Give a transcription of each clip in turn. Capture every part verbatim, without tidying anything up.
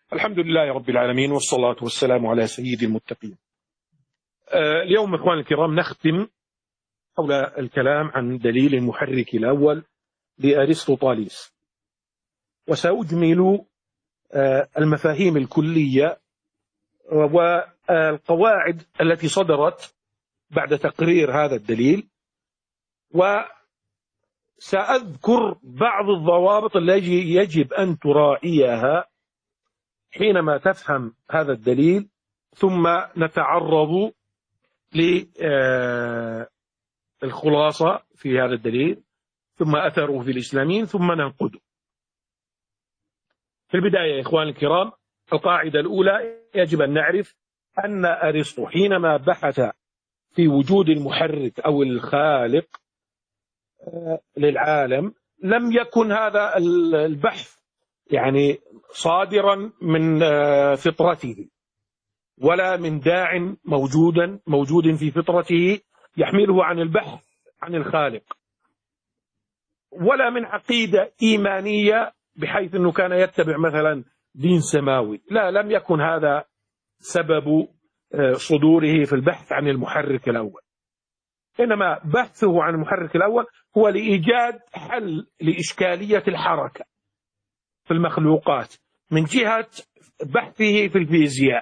الحمد لله رب العالمين، والصلاة والسلام على سيد المتقين. آه اليوم إخواني الكرام نختم حول الكلام عن دليل المحرك الأول لأرسطوطاليس، وسأجمل آه المفاهيم الكلية والقواعد التي صدرت بعد تقرير هذا الدليل، وسأذكر بعض الضوابط التي يجب أن تراعيها حينما تفهم هذا الدليل، ثم نتعرض للخلاصة في هذا الدليل، ثم أثره في الإسلاميين، ثم ننقده. في البداية يا إخواني الكرام، القاعدة الأولى يجب أن نعرف أن أرسطو حينما بحث في وجود المحرك أو الخالق للعالم لم يكن هذا البحث يعني صادرا من فطرته، ولا من داع موجودا موجود في فطرته يحمله عن البحث عن الخالق، ولا من عقيدة إيمانية بحيث أنه كان يتبع مثلا دين سماوي. لا، لم يكن هذا سبب صدوره في البحث عن المحرك الأول، إنما بحثه عن المحرك الأول هو لإيجاد حل لإشكالية الحركة في المخلوقات من جهة بحثه في الفيزياء.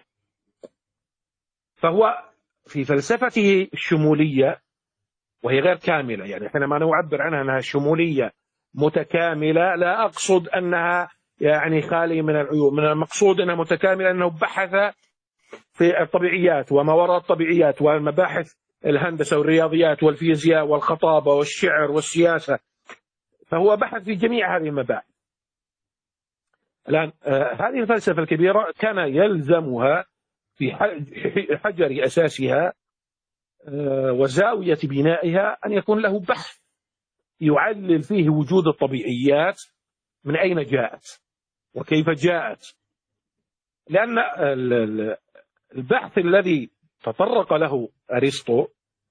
فهو في فلسفته الشمولية، وهي غير كاملة، يعني حينما نعبر عنها أنها شمولية متكاملة لا أقصد أنها يعني خالية من العيوب، من المقصود أنها متكاملة أنه بحث في الطبيعيات وما وراء الطبيعيات والمباحث الهندسة والرياضيات والفيزياء والخطابة والشعر والسياسة، فهو بحث في جميع هذه المباحث. الآن آه هذه الفلسفة الكبيرة كان يلزمها في حجر أساسها آه وزاوية بنائها أن يكون له بحث يعلل فيه وجود الطبيعيات، من أين جاءت وكيف جاءت، لأن البحث الذي تطرق له أرسطو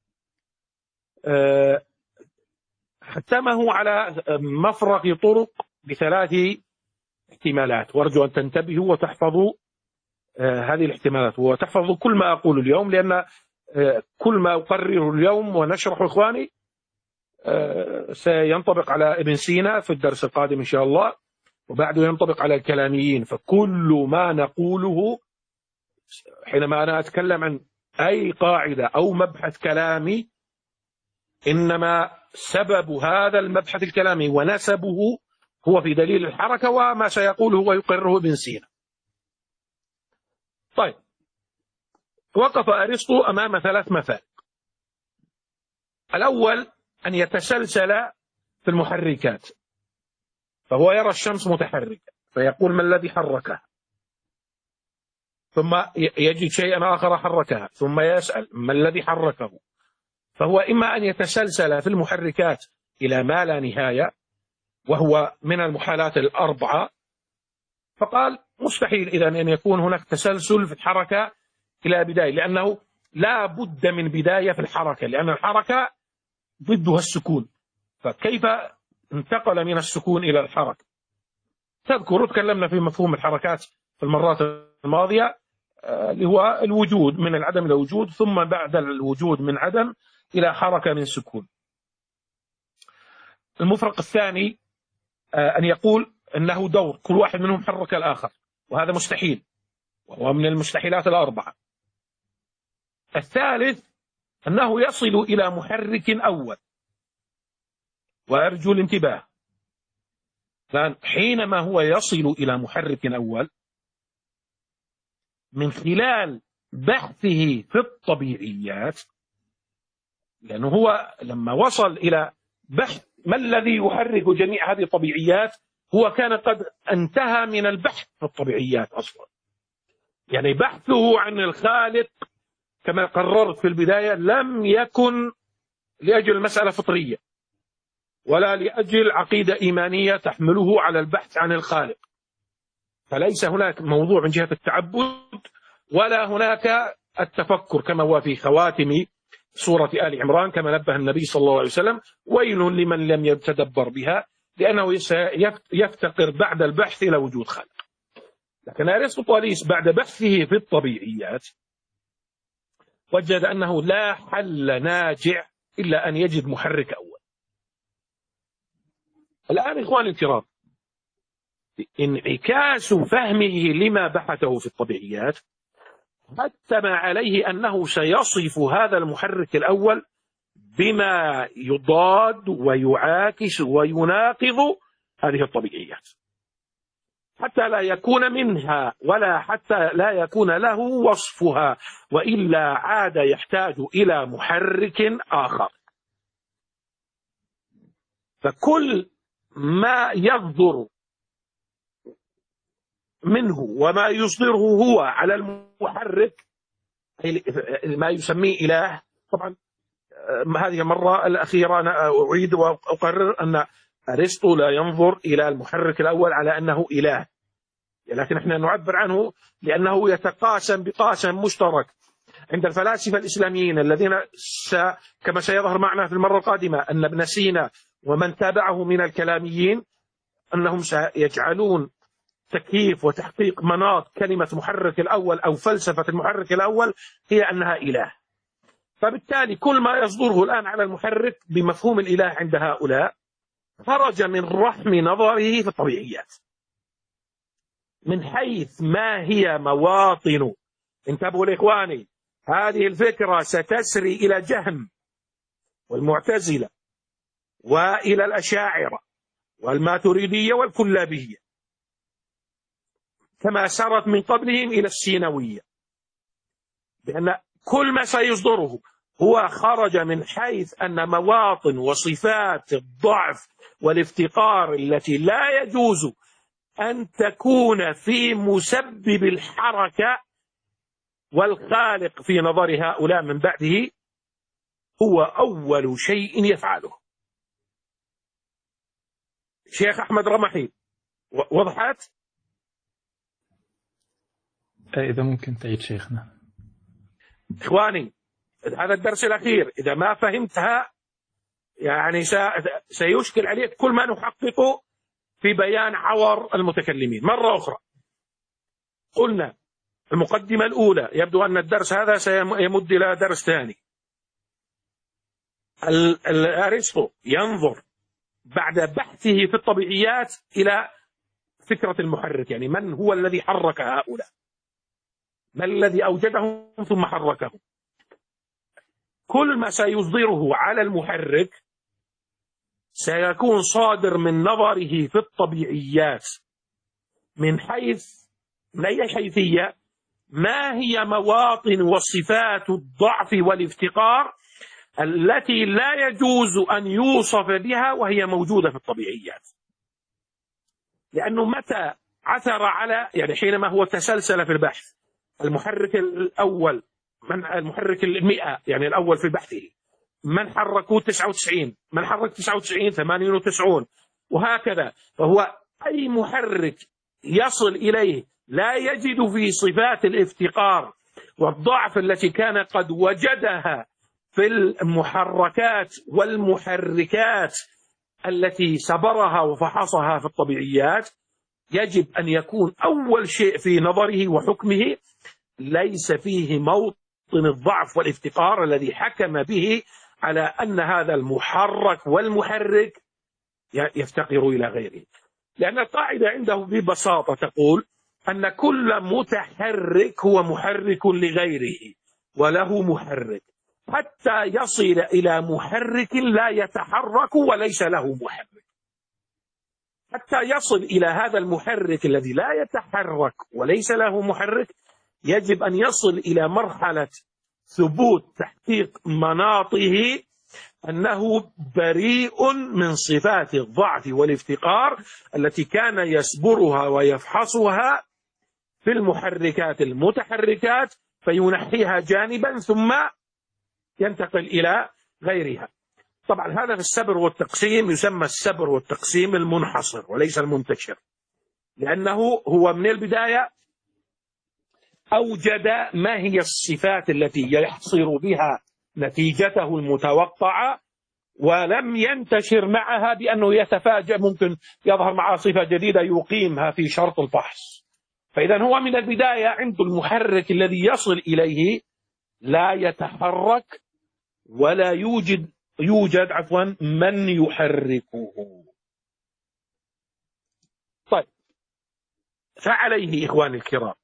آه حتمه على مفرق طرق بثلاث احتمالات، وارجو أن تنتبهوا وتحفظوا آه هذه الاحتمالات وتحفظوا كل ما أقول اليوم، لأن آه كل ما أقرره اليوم ونشرحه إخواني آه سينطبق على ابن سينا في الدرس القادم إن شاء الله، وبعده ينطبق على الكلاميين. فكل ما نقوله حينما أنا أتكلم عن أي قاعدة أو مبحث كلامي، إنما سبب هذا المبحث الكلامي ونسبه هو في دليل الحركة وما سيقوله ويقرره ابن سينا. طيب، وقف أرسطو أمام ثلاث مفارق. الأول أن يتسلسل في المحركات، فهو يرى الشمس متحركة فيقول ما الذي حركها، ثم يجد شيئا آخر حركها ثم يسأل ما الذي حركه. فهو إما أن يتسلسل في المحركات إلى ما لا نهاية، وهو من المحالات الأربعة، فقال مستحيل إذن أن يكون هناك تسلسل في الحركة إلى بداية، لأنه لا بد من بداية في الحركة، لأن الحركة ضدها السكون، فكيف انتقل من السكون إلى الحركة؟ تذكروا تكلمنا في مفهوم الحركات في المرات الماضية، اللي هو الوجود من العدم إلى وجود، ثم بعد الوجود من عدم إلى حركة من سكون. المفرق الثاني أن يقول أنه دور كل واحد منهم حرك الآخر، وهذا مستحيل، وهو من المستحيلات الأربعة. الثالث أنه يصل إلى محرك أول، وأرجو الانتباه، لأن حينما هو يصل إلى محرك أول من خلال بحثه في الطبيعيات، لأنه هو لما وصل إلى بحث ما الذي يحرك جميع هذه الطبيعيات هو كان قد انتهى من البحث في الطبيعيات أصلا، يعني بحثه عن الخالق كما قررت في البداية لم يكن لأجل مسألة فطرية ولا لأجل عقيدة إيمانية تحمله على البحث عن الخالق، فليس هناك موضوع من جهة التعبد ولا هناك التفكر كما هو في خواتم سورة آل عمران، كما نبه النبي صلى الله عليه وسلم ويل لمن لم يتدبر بها، لأنه يفتقر بعد البحث إلى وجود خالق. لكن أرسطوطاليس بعد بحثه في الطبيعيات وجد أنه لا حل ناجع إلا أن يجد محرك أول. الآن إخواني الكرام، انعكاس فهمه لما بحثه في الطبيعيات حتم عليه أنه سيصف هذا المحرك الأول بما يضاد ويعاكس ويناقض هذه الطبيعيات، حتى لا يكون منها ولا حتى لا يكون له وصفها، وإلا عاد يحتاج إلى محرك آخر. فكل ما يصدر منه وما يصدره هو على المحرك ما يسميه إله. طبعا هذه المرة الأخيرة أنا أعيد وأقرر أن أرسطو لا ينظر إلى المحرك الأول على أنه إله، لكن احنا نعبر عنه لأنه يتقاسم بقاسم مشترك عند الفلاسفة الإسلاميين الذين س... كما سيظهر معنا في المرة القادمة أن ابن سينا ومن تابعه من الكلاميين أنهم سيجعلون تكييف وتحقيق مناط كلمة محرك الأول أو فلسفة المحرك الأول هي أنها إله. فبالتالي كل ما يصدره الآن على المحرك بمفهوم الإله عند هؤلاء خرج من رحم نظره في الطبيعيات، من حيث ما هي مواطن. انتبهوا لإخواني، هذه الفكرة ستسري إلى جهم والمعتزلة وإلى الأشاعرة والماتريدية والكلابية، كما سرت من قبلهم إلى السينوية، بأن كل ما سيصدره هو خرج من حيث أن مواطن وصفات الضعف والافتقار التي لا يجوز أن تكون في مسبب الحركة والخالق في نظر هؤلاء من بعده هو أول شيء يفعله. شيخ أحمد رمحي، وضحت؟ إذا ممكن تعيد شيخنا. إخواني، هذا الدرس الأخير إذا ما فهمتها يعني سيشكل عليك كل ما نحققه في بيان عور المتكلمين. مرة أخرى قلنا المقدمة الأولى، يبدو أن الدرس هذا سيمد إلى درس ثاني. أرسطو ينظر بعد بحثه في الطبيعيات إلى فكرة المحرك، يعني من هو الذي حرك هؤلاء، ما الذي أوجدهم ثم حركهم. كل ما سيصدره على المحرك سيكون صادر من نظره في الطبيعيات من حيث من أي حيثية ما هي مواطن وصفات الضعف والافتقار التي لا يجوز أن يوصف بها وهي موجودة في الطبيعيات. لأنه متى عثر على يعني حينما هو تسلسل في البحث، المحرك الأول من المحرك المئة يعني الأول في بحثه، من حركوا تسعة وتسعين، من حرك تسعة وتسعين ثمانين وتسعين وهكذا. فهو أي محرك يصل إليه لا يجد في صفات الافتقار والضعف التي كان قد وجدها في المحركات والمحركات التي سبرها وفحصها في الطبيعيات، يجب أن يكون أول شيء في نظره وحكمه ليس فيه موطن الضعف والافتقار الذي حكم به على أن هذا المحرك والمحرك يفتقر إلى غيره. لأن القاعدة عنده ببساطة تقول أن كل متحرك هو محرك لغيره وله محرك، حتى يصل إلى محرك لا يتحرك وليس له محرك. حتى يصل إلى هذا المحرك الذي لا يتحرك وليس له محرك يجب أن يصل إلى مرحلة ثبوت تحقيق مناطه أنه بريء من صفات الضعف والافتقار التي كان يسبرها ويفحصها في المحركات المتحركات فينحيها جانبا ثم ينتقل إلى غيرها. طبعا هذا في السبر والتقسيم يسمى السبر والتقسيم المنحصر وليس المنتشر، لأنه هو من البداية أوجد ما هي الصفات التي يحصر بها نتيجته المتوقعة، ولم ينتشر معها بأنه يتفاجأ، ممكن يظهر معها صفة جديدة يقيمها في شرط الفحص. فإذا هو من البداية عنده المحرك الذي يصل إليه لا يتحرك ولا يوجد يوجد عفوا من يحركه. طيب، فعليه إخواني الكرام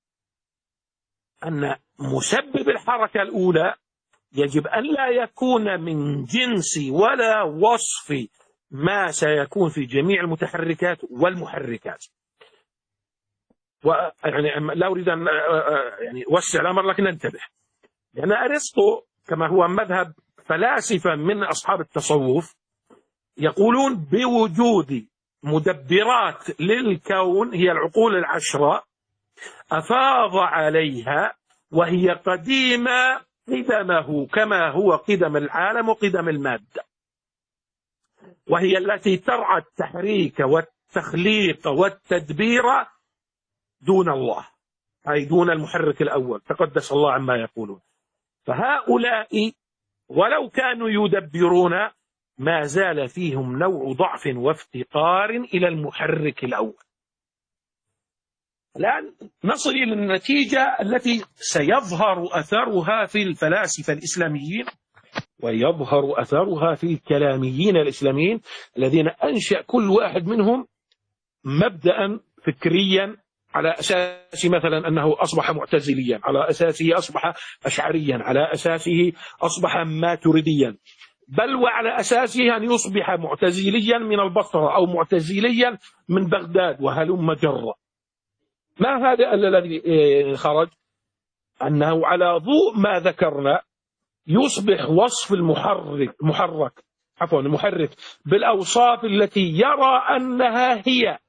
أن مسبب الحركة الأولى يجب أن لا يكون من جنس ولا وصف ما سيكون في جميع المتحركات والمحركات. ويعني لا أريد أن يعني أوسع الأمر، لكن انتبه، لأن أرسطو كما هو مذهب فلاسفة من أصحاب التصوف يقولون بوجود مدبرات للكون هي العقول العشرة أفاض عليها وهي قديمة قدمه كما هو قدم العالم وقدم المادة، وهي التي ترعى التحريك والتخليق والتدبير دون الله، أي دون المحرك الأول تقدس الله عما يقولون. فهؤلاء ولو كانوا يدبرون ما زال فيهم نوع ضعف وافتقار إلى المحرك الأول. الآن نصل إلى النتيجة التي سيظهر أثرها في الفلاسفة الإسلاميين ويظهر أثرها في الكلاميين الإسلاميين الذين أنشأ كل واحد منهم مبدأ فكريا على أساس مثلا أنه أصبح معتزليا، على أساسه أصبح أشعريا، على أساسه أصبح ماتريديا، بل وعلى أساسه أن يصبح معتزليا من البصرة أو معتزليا من بغداد وهلم جرا. ما هذا الذي خرج؟ أنه على ضوء ما ذكرنا يصبح وصف المحرك محرك عفوا المحرك بالأوصاف التي يرى أنها هي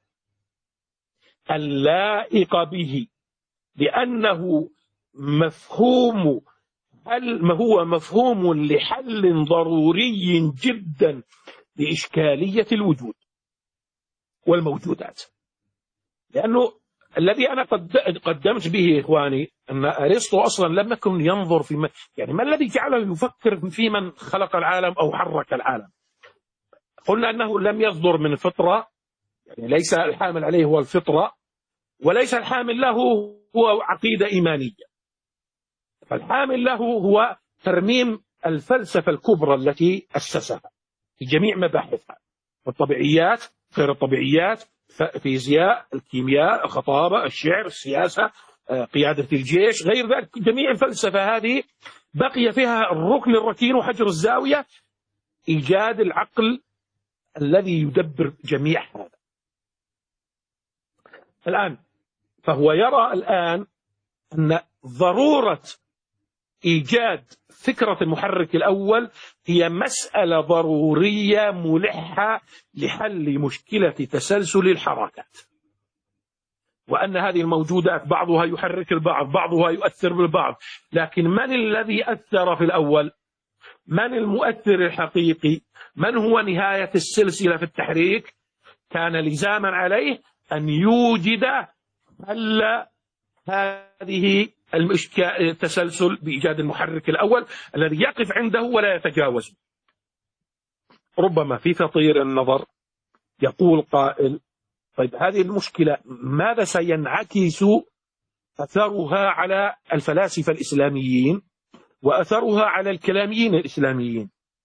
اللائقة به، لأنه مفهوم هل هو مفهوم لحل ضروري جدا لإشكالية الوجود والموجودات. لأنه الذي أنا قدمت به إخواني أن أرسطو أصلا لم يكن ينظر في ما يعني ما الذي جعله يفكر في من خلق العالم أو حرك العالم. قلنا أنه لم يصدر من فطرة، يعني ليس الحامل عليه هو الفطرة، وليس الحامل له هو عقيدة إيمانية، فالحامل له هو ترميم الفلسفة الكبرى التي أسسها في جميع مباحثها، الطبيعيات، غير الطبيعيات، فيزياء، الكيمياء، الخطابة، الشعر، السياسة، قيادة الجيش، غير ذلك. جميع الفلسفة هذه بقي فيها الركن الركين وحجر الزاوية، إيجاد العقل الذي يدبر جميع هذا. الآن فهو يرى الآن أن ضرورة إيجاد فكرة المحرك الأول هي مسألة ضرورية ملحة لحل مشكلة تسلسل الحركات، وأن هذه الموجودات بعضها يحرك البعض، بعضها يؤثر بالبعض، لكن من الذي أثر في الأول؟ من المؤثر الحقيقي؟ من هو نهاية السلسلة في التحريك؟ كان لزاما عليه أن يوجد حل هذه التسلسل بإيجاد المحرك الأول الذي يقف عنده ولا يتجاوز. ربما في تطير النظر يقول قائل: طيب هذه المشكلة ماذا سينعكس أثرها على الفلاسفة الإسلاميين وأثرها على الكلاميين الإسلاميين؟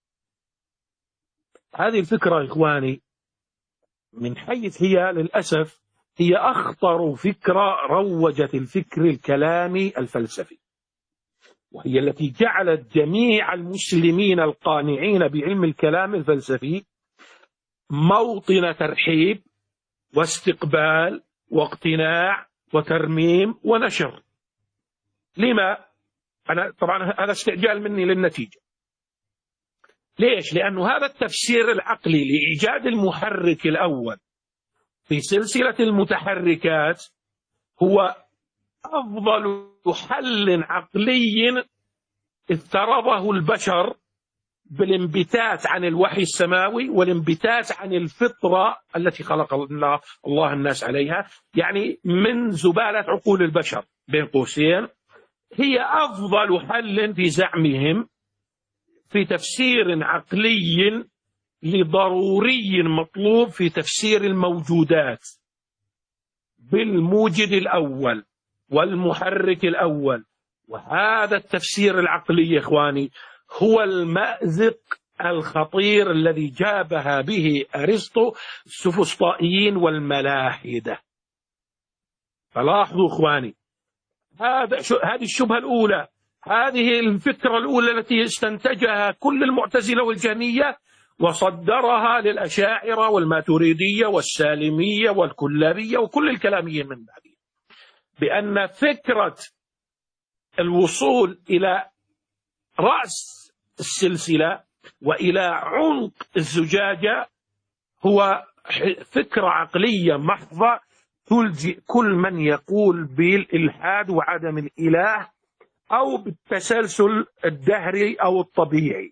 هذه الفكرة إخواني من حيث هي للأسف هي أخطر فكرة روجت الفكر الكلامي الفلسفي، وهي التي جعلت جميع المسلمين القانعين بعلم الكلام الفلسفي موطن ترحيب واستقبال واقتناع وترميم ونشر. لما؟ أنا طبعا هذا استعجال مني للنتيجة. ليش؟ لأنه هذا التفسير العقلي لإيجاد المحرك الأول في سلسلة المتحركات هو أفضل حل عقلي افترضه البشر بالانبتات عن الوحي السماوي والانبتات عن الفطرة التي خلق الله الناس عليها، يعني من زبالة عقول البشر بين قوسين. هي أفضل حل في زعمهم في تفسير عقلي لضروري مطلوب في تفسير الموجودات بالموجد الأول والمحرك الأول. وهذا التفسير العقلي يا إخواني هو المأزق الخطير الذي جابها به أرسطو السفسطائيين والملاحدة. فلاحظوا إخواني، هذا هذه الشبهة الأولى، هذه الفكرة الأولى التي استنتجها كل المعتزلة والجهمية وصدرها للأشاعرة والماتريدية والسالمية والكلابية وكل الكلاميين من بعدهم، بأن فكرة الوصول إلى رأس السلسلة وإلى عنق الزجاجة هو فكرة عقلية محضة تلجئ كل من يقول بالإلحاد وعدم الإله أو بالتسلسل الدهري أو الطبيعي،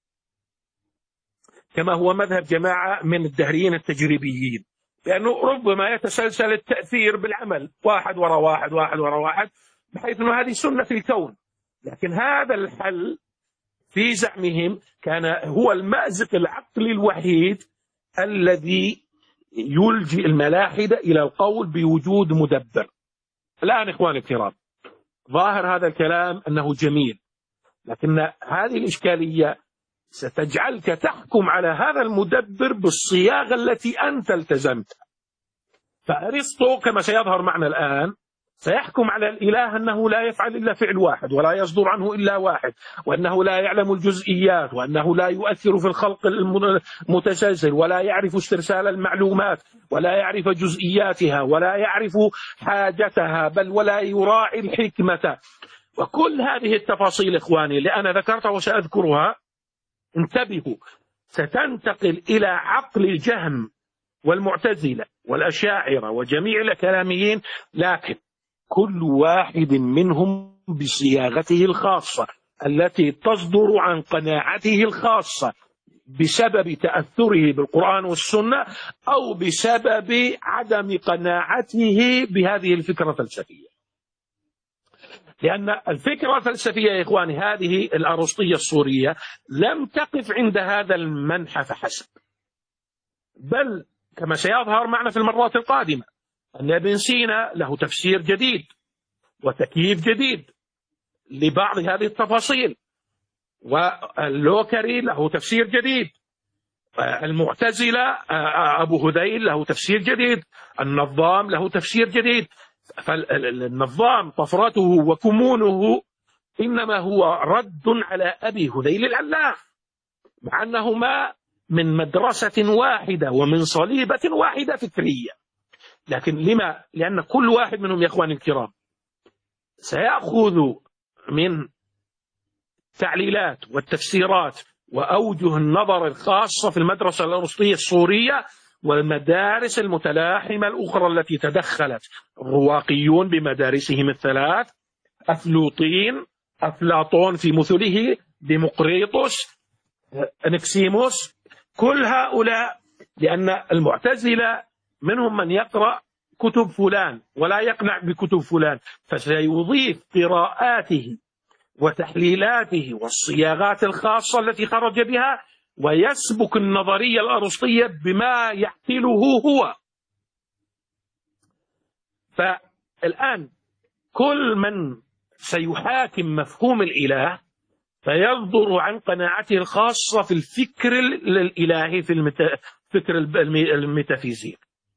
كما هو مذهب جماعة من الدهريين التجريبيين، لأنه ربما يتسلسل التأثير بالعمل واحد وراء واحد واحد وراء واحد، بحيث أنه هذه سنة الكون. لكن هذا الحل في زعمهم كان هو المأزق العقلي الوحيد الذي يلجئ الملاحدة إلى القول بوجود مدبر. الآن إخواني الكرام، ظاهر هذا الكلام أنه جميل، لكن هذه الإشكالية ستجعلك تحكم على هذا المدبر بالصياغة التي أنت التزمتها. فأرسطو كما سيظهر معنا الآن سيحكم على الإله أنه لا يفعل إلا فعل واحد ولا يصدر عنه إلا واحد، وأنه لا يعلم الجزئيات، وأنه لا يؤثر في الخلق المتسلسل، ولا يعرف استرسال المعلومات، ولا يعرف جزئياتها، ولا يعرف حاجتها، بل ولا يراعي الحكمة. وكل هذه التفاصيل إخواني اللي أنا ذكرتها وسأذكرها، انتبهوا، ستنتقل إلى عقل الجهم والمعتزلة والأشاعرة وجميع الكلاميين، لكن كل واحد منهم بصياغته الخاصة التي تصدر عن قناعته الخاصة بسبب تأثره بالقرآن والسنة أو بسبب عدم قناعته بهذه الفكرة الفلسفية. لأن الفكرة الفلسفية يا إخواني هذه الأرسطية الصورية لم تقف عند هذا المنحى فحسب، بل كما سيظهر معنا في المرات القادمة أن ابن سينا له تفسير جديد وتكييف جديد لبعض هذه التفاصيل، واللوكري له تفسير جديد، المعتزلة أبو هذيل له تفسير جديد، النظام له تفسير جديد. فالنظام طفرته وكمونه إنما هو رد على أبي هذيل العلاف، مع أنهما من مدرسة واحدة ومن صليبة واحدة فكرية. لكن لما؟ لأن كل واحد منهم يا إخواني الكرام سيأخذ من تعليلات والتفسيرات وأوجه النظر الخاصة في المدرسة الأرسطية الصورية والمدارس المتلاحمة الأخرى التي تدخلت، الرواقيون بمدارسهم الثلاث، أفلوطين، أفلاطون في مثله، ديمقريطس، أنكسيموس، كل هؤلاء. لأن المعتزلة منهم من يقرأ كتب فلان ولا يقنع بكتب فلان، فسيضيف قراءاته وتحليلاته والصياغات الخاصة التي خرج بها ويسبك النظرية الأرسطية بما يحتله هو. فالآن كل من سيحاكم مفهوم الإله فيصدر عن قناعته الخاصة في الفكر الإلهي، في الفكر الميتافيزيق،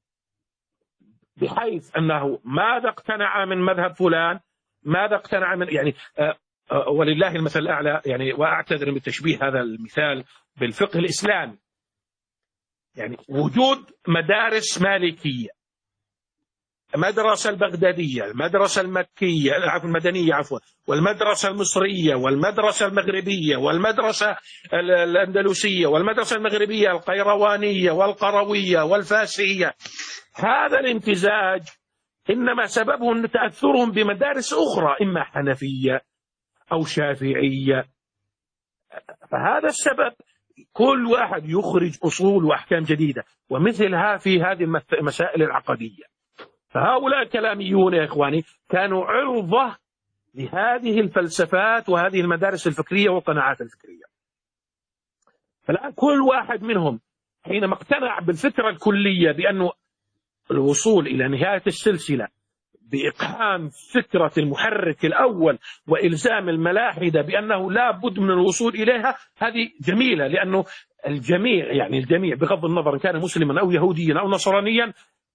بحيث أنه ماذا اقتنع من مذهب فلان، ماذا اقتنع من يعني ولله المثل الأعلى. يعني وأعتذر من تشبيه هذا المثال بالفقه الإسلامي، يعني وجود مدارس مالكية، المدرسة البغدادية، المدرسة المكية المدنية عفوا، والمدرسة المصرية، والمدرسة المغربية، والمدرسة الأندلسية، والمدرسة المغربية القيروانية والقروية والفاسية. هذا الامتزاج إنما سببه أن تأثرهم بمدارس أخرى، إما حنفية أو شافعية. فهذا السبب كل واحد يخرج أصول وأحكام جديدة، ومثلها في هذه المسائل العقدية. فهؤلاء الكلاميون يا إخواني كانوا عرضة لهذه الفلسفات وهذه المدارس الفكرية والقناعات الفكرية. فالآن كل واحد منهم حينما اقتنع بالفكرة الكلية بأنه الوصول إلى نهاية السلسلة بإقحام فكرة المحرك الأول وإلزام الملاحدة بأنه لا بد من الوصول إليها، هذه جميلة، لأنه الجميع يعني الجميع بغض النظر إن كان مسلما أو يهوديا أو نصرانيا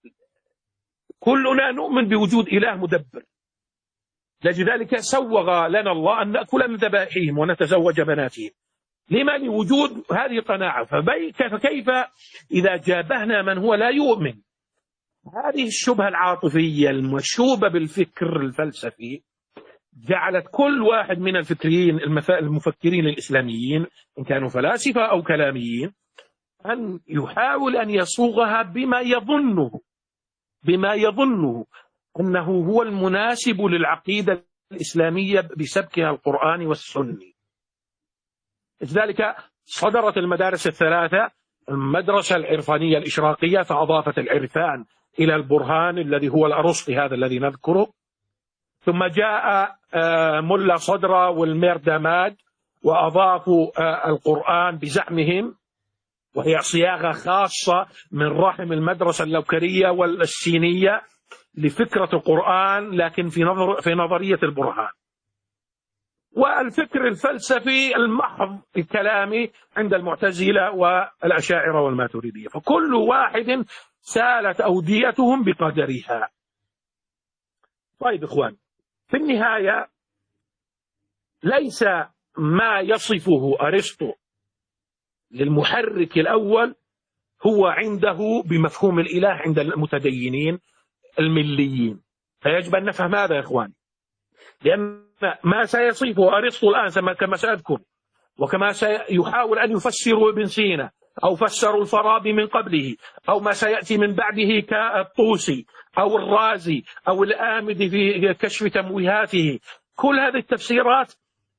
كلنا نؤمن بوجود إله مدبر. لذلك سوغ لنا الله أن نأكل من ذبائحهم ونتزوج بناتهم، لما لوجود هذه القناعة. فكيف إذا جابهنا من هو لا يؤمن؟ هذه الشبهة العاطفية المشوبة بالفكر الفلسفي جعلت كل واحد من الفكريين المفكرين الإسلاميين إن كانوا فلاسفة أو كلاميين أن يحاول أن يصوغها بما يظنه بما يظنه أنه هو المناسب للعقيدة الإسلامية بسبكها القرآن والسني. لذلك صدرت المدارس الثلاثة، المدرسة العرفانية الإشراقية فأضافت العرفان إلى البرهان الذي هو الأرسطي هذا الذي نذكره، ثم جاء ملا صدرة والميرداماد وأضافوا القرآن بزعمهم، وهي صياغة خاصة من رحم المدرسة اللوكرية والسينية لفكرة القرآن، لكن في نظر في نظرية البرهان. والفكر الفلسفي المحض الكلامي عند المعتزلة والأشاعرة والماتريدية، فكل واحد سالت أوديتهم بقدرها. طيب إخوان، في النهاية ليس ما يصفه أرسطو للمحرك الأول هو عنده بمفهوم الإله عند المتدينين المليين. فيجب أن نفهم هذا يا إخوان، لأن ما سيصفه أرسطو الآن كما سأذكر وكما سيحاول أن يفسر ابن سينا أو فسروا الفارابي من قبله أو ما سيأتي من بعده كالطوسي أو الرازي أو الآمدي في كشف تمويهاته، كل هذه التفسيرات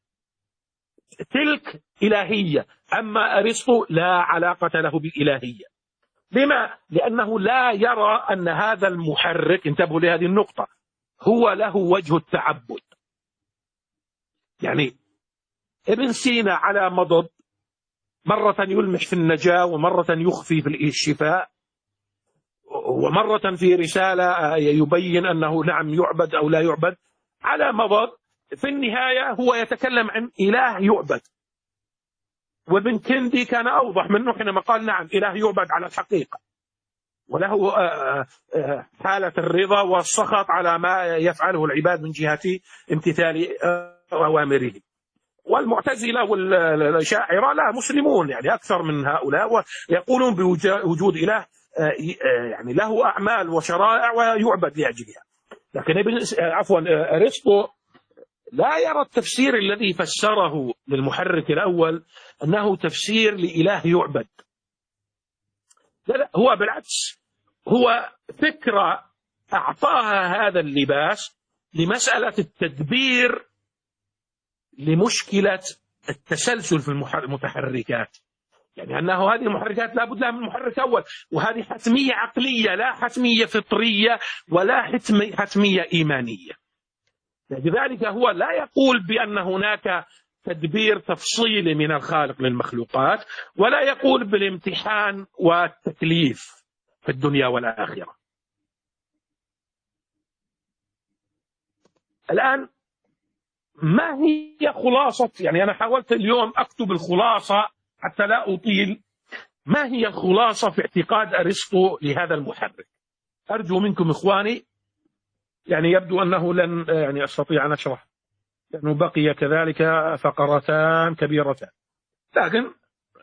تلك إلهية، أما أرسطو لا علاقة له بالإلهية. لما؟ لأنه لا يرى أن هذا المحرك، انتبهوا لهذه النقطة، هو له وجه التعبد. يعني ابن سينا على مضض، مرة يلمح في النجاة ومرة يخفي في الشفاء، ومرة في رسالة يبين أنه نعم يعبد أو لا يعبد، على مضض. في النهاية هو يتكلم عن إله يعبد. وابن كندي كان أوضح منه حينما قال نعم إله يعبد على الحقيقة، وله حالة الرضا والسخط على ما يفعله العباد من جهة امتثال أوامره. والمعتزلة والشاعرة لا مسلمون يعني أكثر من هؤلاء، ويقولون بوجود إله يعني له أعمال وشرائع ويعبد لأجلها. لكن ابن عفوا أرسطو لا يرى التفسير الذي فسره للمحرك الأول أنه تفسير لإله يعبد. لا لا، هو بالعكس، هو فكرة أعطاها هذا اللباس لمسألة التدبير لمشكلة التسلسل في المتحركات، يعني أنه هذه المحركات لا بد لها من محرك أول، وهذه حتمية عقلية لا حتمية فطرية ولا حتمية إيمانية. لذلك هو لا يقول بأن هناك تدبير تفصيلي من الخالق للمخلوقات، ولا يقول بالامتحان والتكليف في الدنيا والآخرة. الآن ما هي خلاصة، يعني أنا حاولت اليوم أكتب الخلاصة حتى لا أطيل، ما هي الخلاصة في اعتقاد أرسطو لهذا المحرك؟ أرجو منكم إخواني، يعني يبدو أنه لن يعني أستطيع أن أشرح لأنه بقي كذلك فقرتان كبيرتان، لكن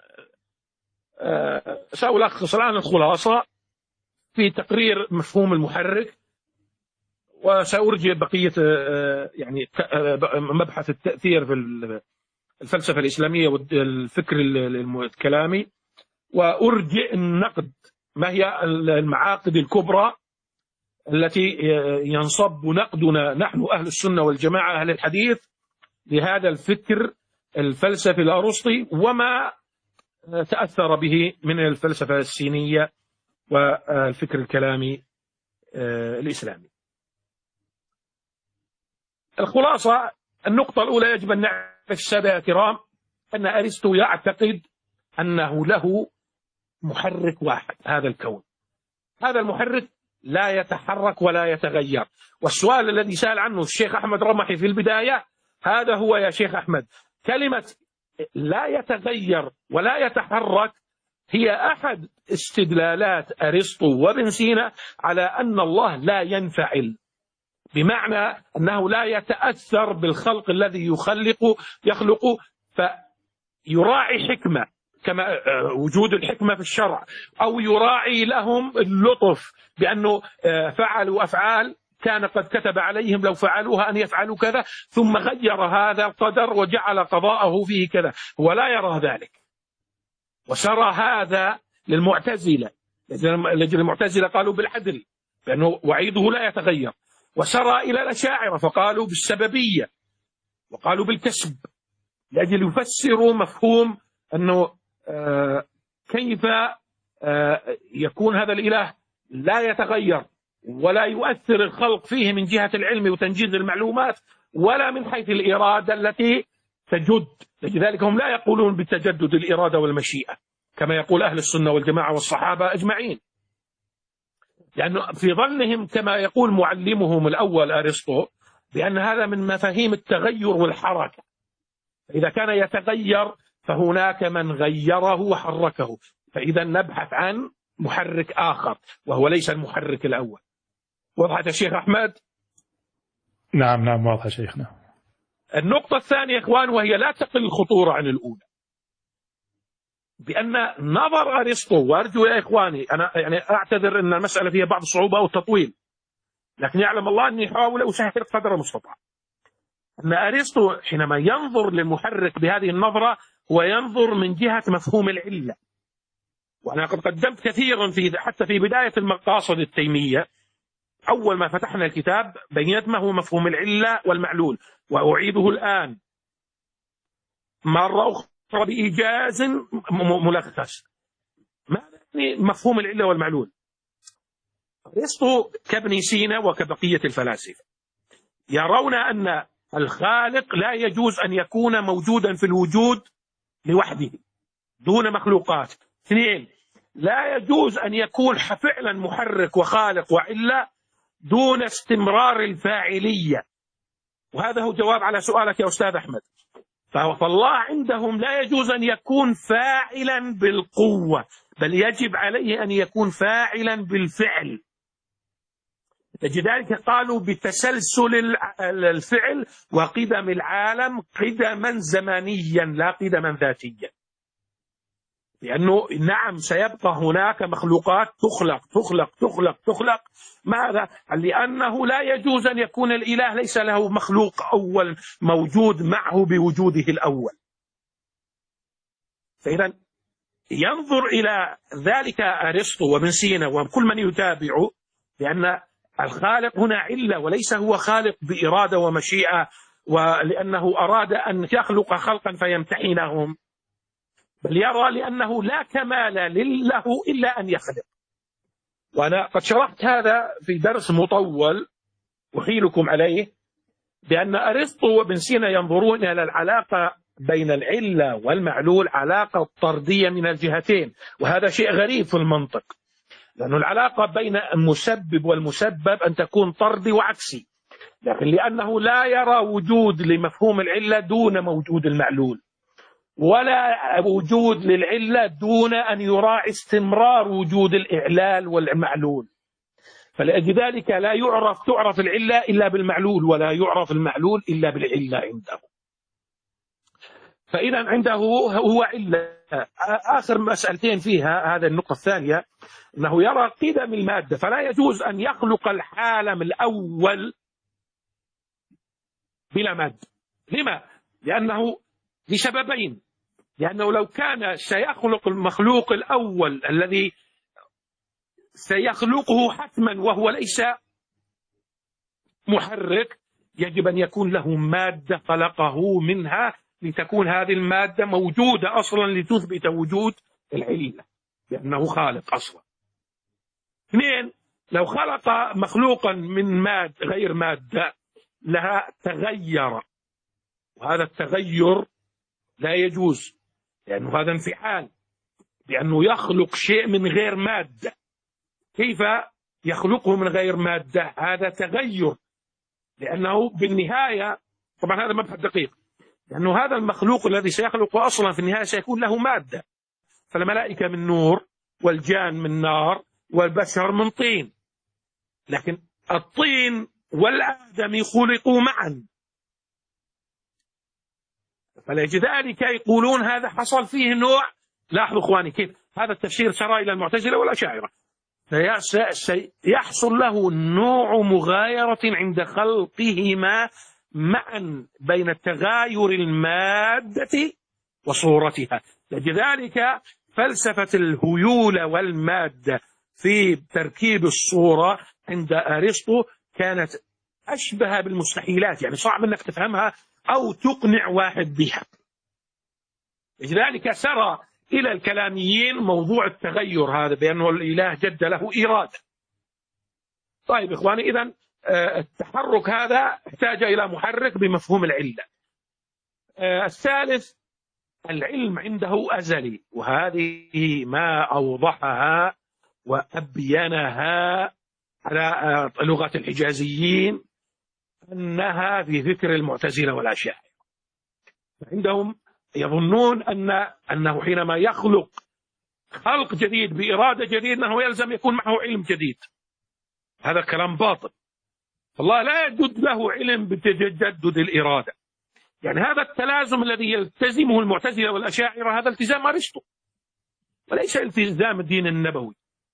سألخص الآن الخلاصة في تقرير مفهوم المحرك، وسأرجع بقية يعني مبحث التأثير في الفلسفة الإسلامية والفكر الكلامي، وأرجع النقد، ما هي المعاقد الكبرى التي ينصب نقدنا نحن أهل السنة والجماعة أهل الحديث لهذا الفكر الفلسفي الأرسطي، وما تأثر به من الفلسفة السينية والفكر الكلامي الإسلامي. الخلاصة، النقطة الأولى يجب أن نعرف السادة الكرام أن أرسطو يعتقد أنه له محرك واحد، هذا الكون. هذا المحرك لا يتحرك ولا يتغير. والسؤال الذي سأل عنه الشيخ أحمد رمحي في البداية هذا هو يا شيخ أحمد، كلمة لا يتغير ولا يتحرك هي أحد استدلالات أرسطو وابن سينا على أن الله لا ينفعل، بمعنى أنه لا يتأثر بالخلق الذي يخلق يخلق فيراعي حكمة كما وجود الحكمة في الشرع، أو يراعي لهم اللطف بأنه فعلوا أفعال كان قد كتب عليهم لو فعلوها أن يفعلوا كذا، ثم غير هذا القدر وجعل قضاءه فيه كذا. هو لا يرى ذلك، وسرى هذا للمعتزلة، لأجل المعتزلة قالوا بالعدل لأنه وعيده لا يتغير، وسرى إلى الأشاعرة فقالوا بالسببية وقالوا بالكسب، لأجل يفسروا مفهوم أنه آه كيف آه يكون هذا الإله لا يتغير ولا يؤثر الخلق فيه من جهة العلم وتنجيز المعلومات ولا من حيث الإرادة التي تجد. لذلك هم لا يقولون بتجدد الإرادة والمشيئة كما يقول أهل السنة والجماعة والصحابة أجمعين، لأنه في ظنهم كما يقول معلمهم الأول أرسطو بأن هذا من مفاهيم التغير والحركة، إذا كان يتغير فهناك من غيره وحركه، فإذا نبحث عن محرك آخر وهو ليس المحرك الأول. وضحت يا شيخ أحمد؟ نعم نعم واضح شيخنا. النقطة الثانية إخوان وهي لا تقل الخطورة عن الأولى، بأن نظر أرسطو، وأرجو يا إخواني أنا يعني أعتذر أن المسألة فيها بعض الصعوبة أو التطويل، لكن يعلم الله أني أحاول أسهل قدر المستطاع. أن أرسطو حينما ينظر للمحرك بهذه النظرة هو ينظر من جهة مفهوم العلة، وأنا قد قدمت كثيرا في حتى في بداية المقاصد التيمية أول ما فتحنا الكتاب بينت ما هو مفهوم العلة والمعلول، وأعيده الآن مرة أخرى بإيجاز ملخص. ماذا يعني مفهوم العلة والمعلول؟ أرسطو كابن سينا وكبقية الفلاسفة يرون أن الخالق لا يجوز أن يكون موجودا في الوجود لوحده دون مخلوقات. اثنين، لا يجوز أن يكون فعلا محرك وخالق وعلة دون استمرار الفاعلية. وهذا هو جواب على سؤالك يا أستاذ أحمد. فالله عندهم لا يجوز أن يكون فاعلا بالقوة، بل يجب عليه أن يكون فاعلا بالفعل. لذلك قالوا بتسلسل الفعل وقدم العالم قدما زمنيا لا قدما ذاتيا، لأنه نعم سيبقى هناك مخلوقات تخلق تخلق تخلق تخلق. ماذا؟ لأنه لا يجوز أن يكون الإله ليس له مخلوق أول موجود معه بوجوده الأول. فإذا ينظر إلى ذلك أرسطو وابن سينا وكل من يتابعه بأن الخالق هنا علة وليس هو خالق بإرادة ومشيئة ولأنه أراد أن يخلق خلقا فيمتحنهم، بل يرى لأنه لا كمال له إلا أن يخلق. وأنا قد شرحت هذا في درس مطول أحيلكم عليه، بأن أرسطو وابن سينا ينظرون إلى العلاقة بين العلة والمعلول علاقة طردية من الجهتين، وهذا شيء غريب في المنطق، لأن العلاقة بين المسبب والمسبب أن تكون طردي وعكسي، لكن لأنه لا يرى وجود لمفهوم العلة دون موجود المعلول، ولا وجود للعلة دون أن يراعي استمرار وجود الإعلال والمعلول، فلذلك لا يعرف تعرف العلة إلا بالمعلول ولا يعرف المعلول إلا بالعلة عنده. فإذا عنده هو علة. آخر مسألتين فيها هذا النقطة الثانية أنه يرى قدم المادة، فلا يجوز أن يخلق العالم الأول بلا مادة. لما؟ لأنه لسببين، لأنه لو كان سيخلق المخلوق الأول الذي سيخلقه حتما وهو ليس محرك يجب أن يكون له مادة خلقه منها لتكون هذه المادة موجودة أصلا لتثبت وجود العلة لأنه خالق أصلا. اثنين، لو خلق مخلوقا من مادة غير مادة لها تغير، وهذا التغير لا يجوز لأنه هذا انفعال، لأنه يخلق شيء من غير مادة. كيف يخلقه من غير مادة هذا تغير، لأنه بالنهاية طبعا هذا مبحث دقيق، لأنه هذا المخلوق الذي سيخلق أصلا في النهاية سيكون له مادة، فالملائكة من نور والجان من نار والبشر من طين، لكن الطين والآدم خلقوا معا، فلذلك يقولون هذا حصل فيه نوع. لاحظوا إخواني كيف هذا التفسير سرى إلى المعتزلة والأشاعرة، سيحصل له نوع مغايرة عند خلقهما معا بين تغاير المادة وصورتها. لذلك فلسفة الهيول والمادة في تركيب الصورة عند أرسطو كانت أشبه بالمستحيلات، يعني صعب أنك تفهمها أو تقنع واحد بها. لذلك سرى إلى الكلاميين موضوع التغير هذا بأنه الإله جد له إرادة. طيب إخواني، إذن التحرك هذا احتاج إلى محرك بمفهوم العلة. الثالث العلم عنده أزلي، وهذه ما أوضحها وأبينها على لغة الحجازيين أنها في ذكر المعتزلة والأشاعرة. عندهم يظنون أن أنه حينما يخلق خلق جديد بإرادة جديدة أنه يلزم يكون معه علم جديد. هذا كلام باطل. الله لا يجد له علم بتجدد الإرادة. يعني هذا التلازم الذي يلتزمه المعتزلة والأشاعرة هذا التزام أرسطو وليس التزام الدين النبوي.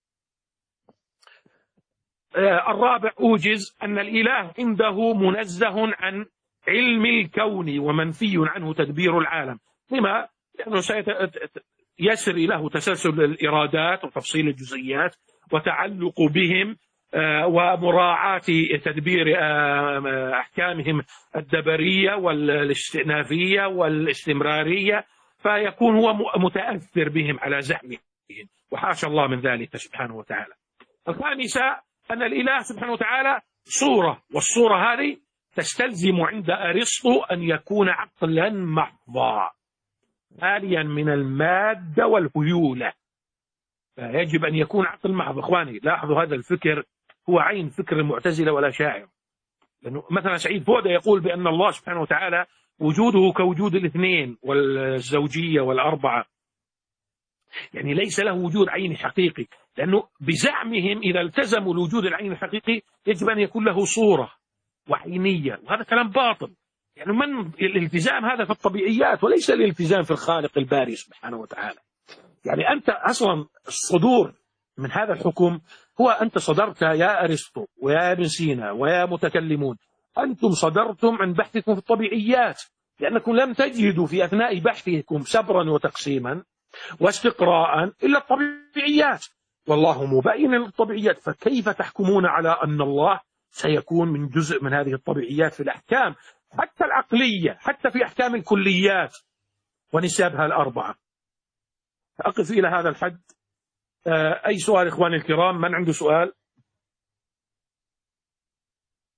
آه الرابع أوجز أن الإله عنده منزه عن علم الكون ومنفي عنه تدبير العالم، لما لأنه يسري له تسلسل الإرادات وتفصيل الجزئيات وتعلق بهم ومراعاة تدبير أحكامهم الدبرية والاستئنافية والاستمرارية، فيكون هو متأثر بهم على زعمهم، وحاشا الله من ذلك سبحانه وتعالى. الخامسة أن الإله سبحانه وتعالى صورة، والصورة هذه تستلزم عند أرسطو أن يكون عقلا محضا خاليا من المادة والهيولة، فيجب أن يكون عقل محض. إخواني لاحظوا هذا الفكر هو عين فكر المعتزلة والأشاعرة، لأنه مثلا سعيد فودة يقول بأن الله سبحانه وتعالى وجوده كوجود الاثنين والزوجية والأربعة، يعني ليس له وجود عيني حقيقي، لأنه بزعمهم إذا التزموا الوجود العيني الحقيقي يجب أن يكون له صورة وعينية، وهذا كلام باطل. يعني من الالتزام هذا في الطبيعيات وليس الالتزام في الخالق الباري سبحانه وتعالى. يعني أنت أصلا الصدور من هذا الحكم هو أنت صدرت يا أرسطو ويا ابن سينا ويا متكلمون، أنتم صدرتم عن بحثكم في الطبيعيات، لأنكم لم تجدوا في أثناء بحثكم سبرا وتقسيما واستقراء إلا الطبيعيات، والله مبين للطبيعيات، فكيف تحكمون على أن الله سيكون من جزء من هذه الطبيعيات في الأحكام حتى العقلية، حتى في أحكام الكليات ونسابها الأربعة. أقف إلى هذا الحد. أي سؤال إخواني الكرام؟ من عنده سؤال؟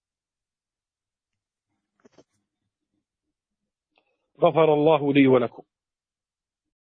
غفر الله لي ولكم.